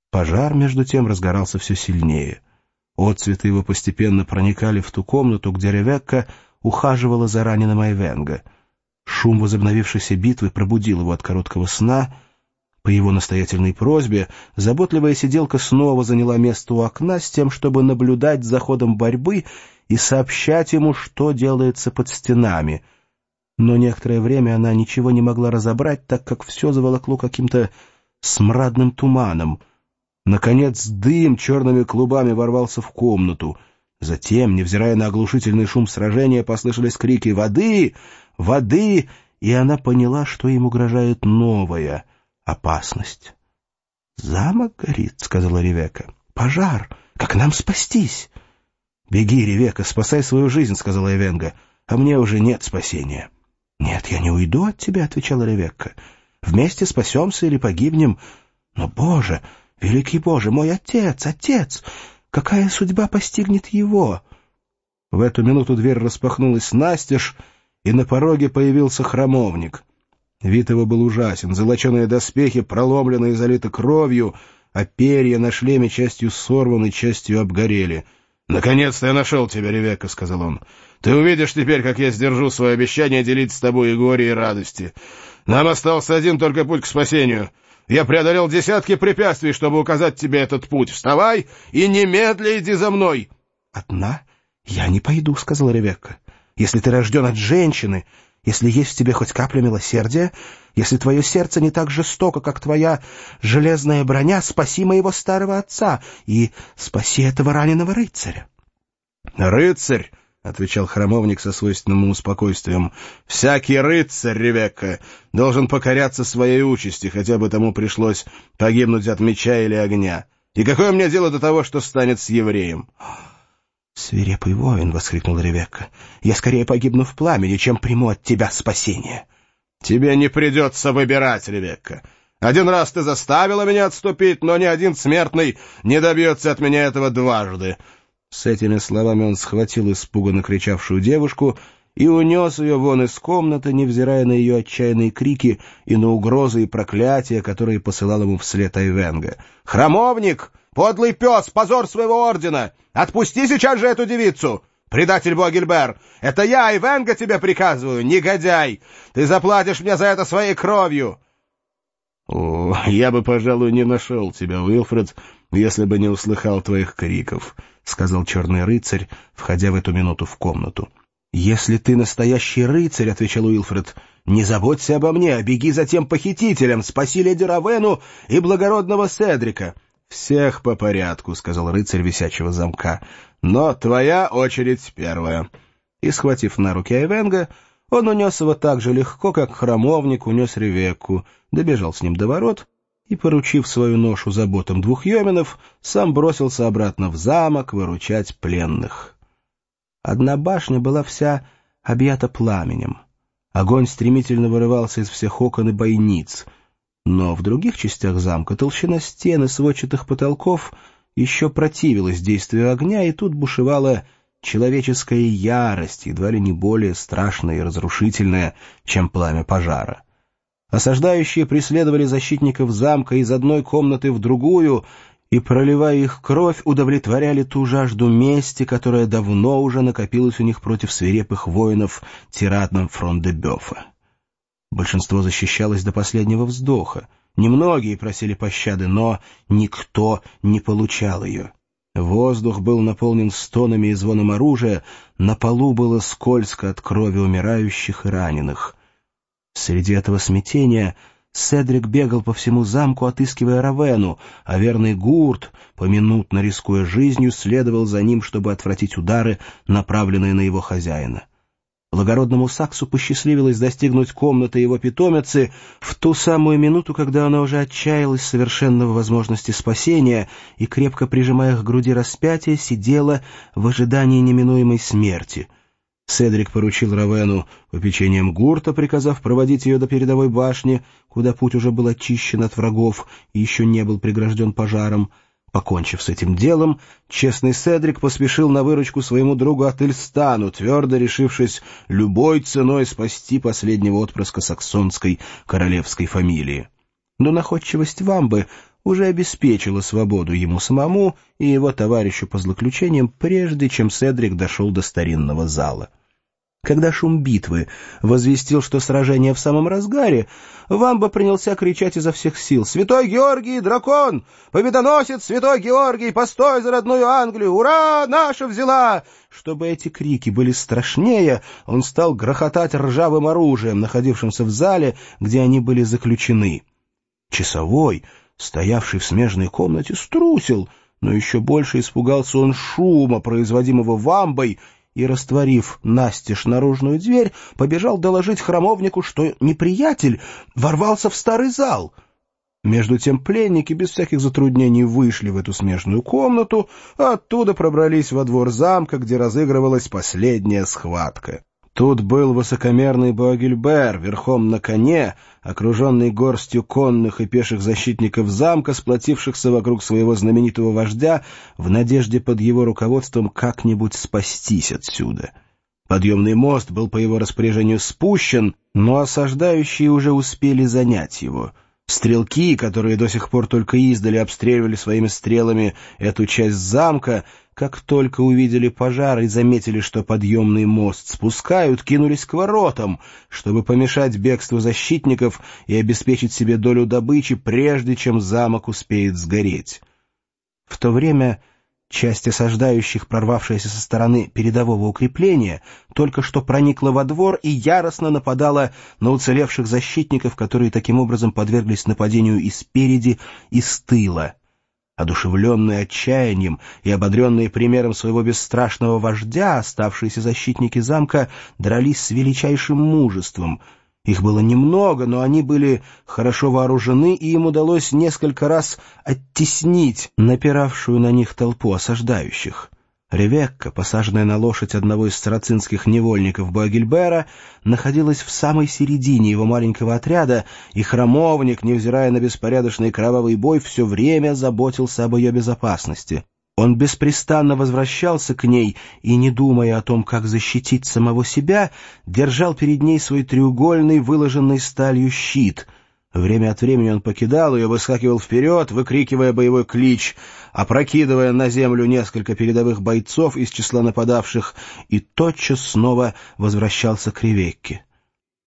Пожар, между тем, разгорался все сильнее. Отцветы его постепенно проникали в ту комнату, где Ревекка ухаживала за раненым Айвенго. Шум возобновившейся битвы пробудил его от короткого сна. По его настоятельной просьбе заботливая сиделка снова заняла место у окна с тем, чтобы наблюдать за ходом борьбы и сообщать ему, что делается под стенами. Но некоторое время она ничего не могла разобрать, так как все заволокло каким-то смрадным туманом. Наконец дым черными клубами ворвался в комнату. Затем, невзирая на оглушительный шум сражения, послышались крики «Воды! Воды!», и она поняла, что им угрожает новая опасность. «Замок горит», — сказала Ревекка. «Пожар! Как нам спастись?» «Беги, Ревекка, спасай свою жизнь», — сказала Айвенго. «А мне уже нет спасения». «Нет, я не уйду от тебя», — отвечала Ревекка. «Вместе спасемся или погибнем. Но, Боже, великий Боже, мой отец, отец! Какая судьба постигнет его?» В эту минуту дверь распахнулась настежь, и на пороге появился храмовник. Вид его был ужасен. Золоченые доспехи проломлены и залиты кровью, а перья на шлеме частью сорваны, частью обгорели. «Наконец-то я нашел тебя, Ревекка», — сказал он. «Ты увидишь теперь, как я сдержу свое обещание делить с тобой и горе, и радости. Нам остался один только путь к спасению. Я преодолел десятки препятствий, чтобы указать тебе этот путь. Вставай и немедля иди за мной». «Одна я не пойду», — сказала Ревекка. «Если ты рожден от женщины, если есть в тебе хоть капля милосердия, если твое сердце не так жестоко, как твоя железная броня, спаси моего старого отца и спаси этого раненого рыцаря». «Рыцарь», — отвечал храмовник со свойственным ему спокойствием, — «всякий рыцарь, Ревекка, должен покоряться своей участи, хотя бы тому пришлось погибнуть от меча или огня. И какое мне дело до того, что станет с евреем?» «Свирепый воин!» — воскликнула Ревекка. «Я скорее погибну в пламени, чем приму от тебя спасение». «Тебе не придется выбирать, Ревекка. Один раз ты заставила меня отступить, но ни один смертный не добьется от меня этого дважды». С этими словами он схватил испуганно кричавшую девушку и унес ее вон из комнаты, невзирая на ее отчаянные крики и на угрозы и проклятия, которые посылал ему вслед Айвенго. «Храмовник! Подлый пес! Позор своего ордена! Отпусти сейчас же эту девицу! Предатель Буагильбер! Это я, Айвенго, тебе приказываю, негодяй! Ты заплатишь мне за это своей кровью!» «О, я бы, пожалуй, не нашел тебя, Уилфред, если бы не услыхал твоих криков», — сказал черный рыцарь, входя в эту минуту в комнату. «Если ты настоящий рыцарь, — отвечал Уилфред, — не заботься обо мне, а беги за тем похитителем, спаси леди Равену и благородного Седрика». «Всех по порядку», — сказал рыцарь висячего замка, — «но твоя очередь первая». И, схватив на руки Айвенго, он унес его так же легко, как храмовник унес Ревекку, добежал с ним до ворот и, поручив свою ношу заботам двух йоменов, сам бросился обратно в замок выручать пленных. Одна башня была вся объята пламенем. Огонь стремительно вырывался из всех окон и бойниц. Но в других частях замка толщина стен и сводчатых потолков еще противилась действию огня, и тут бушевала человеческая ярость, едва ли не более страшная и разрушительная, чем пламя пожара. Осаждающие преследовали защитников замка из одной комнаты в другую и, проливая их кровь, удовлетворяли ту жажду мести, которая давно уже накопилась у них против свирепых воинов тиранов Фрон-де-Бёфа. Большинство защищалось до последнего вздоха. Немногие просили пощады, но никто не получал ее. Воздух был наполнен стонами и звоном оружия, на полу было скользко от крови умирающих и раненых. Среди этого смятения Седрик бегал по всему замку, отыскивая Равену, а верный Гурт, поминутно рискуя жизнью, следовал за ним, чтобы отвратить удары, направленные на его хозяина. Благородному Саксу посчастливилось достигнуть комнаты его питомицы в ту самую минуту, когда она уже отчаялась совершенно в возможности спасения и, крепко прижимая к груди распятие, сидела в ожидании неминуемой смерти. Седрик поручил Равену попечением Гурта, приказав проводить ее до передовой башни, куда путь уже был очищен от врагов и еще не был прегражден пожаром. Покончив с этим делом, честный Седрик поспешил на выручку своему другу Ательстану, твердо решившись любой ценой спасти последнего отпрыска саксонской королевской фамилии. Но находчивость Вамбы уже обеспечила свободу ему самому и его товарищу по злоключениям, прежде чем Седрик дошел до старинного зала. Когда шум битвы возвестил, что сражение в самом разгаре, Вамба принялся кричать изо всех сил: «Святой Георгий, дракон! Победоносец Святой Георгий, постой за родную Англию! Ура! Наша взяла!» Чтобы эти крики были страшнее, он стал грохотать ржавым оружием, находившимся в зале, где они были заключены. Часовой, стоявший в смежной комнате, струсил, но еще больше испугался он шума, производимого Вамбой, и, растворив настежь наружную дверь, побежал доложить храмовнику, что неприятель ворвался в старый зал. Между тем пленники без всяких затруднений вышли в эту смежную комнату, а оттуда пробрались во двор замка, где разыгрывалась последняя схватка. Тут был высокомерный Боагильбер верхом на коне, окруженный горстью конных и пеших защитников замка, сплотившихся вокруг своего знаменитого вождя в надежде под его руководством как-нибудь спастись отсюда. Подъемный мост был по его распоряжению спущен, но осаждающие уже успели занять его. Стрелки, которые до сих пор только издали обстреливали своими стрелами эту часть замка, как только увидели пожар и заметили, что подъемный мост спускают, кинулись к воротам, чтобы помешать бегству защитников и обеспечить себе долю добычи, прежде чем замок успеет сгореть. В то время часть осаждающих, прорвавшаяся со стороны передового укрепления, только что проникла во двор и яростно нападала на уцелевших защитников, которые таким образом подверглись нападению и спереди, и с тыла. Одушевленные отчаянием и ободренные примером своего бесстрашного вождя, оставшиеся защитники замка дрались с величайшим мужеством. Их было немного, но они были хорошо вооружены, и им удалось несколько раз оттеснить напиравшую на них толпу осаждающих. Ревекка, посаженная на лошадь одного из сарацинских невольников Боагильбера, находилась в самой середине его маленького отряда, и храмовник, невзирая на беспорядочный кровавый бой, все время заботился об ее безопасности. Он беспрестанно возвращался к ней и, не думая о том, как защитить самого себя, держал перед ней свой треугольный, выложенный сталью щит. Время от времени он покидал ее, выскакивал вперед, выкрикивая боевой клич, опрокидывая на землю несколько передовых бойцов из числа нападавших, и тотчас снова возвращался к Ревекке.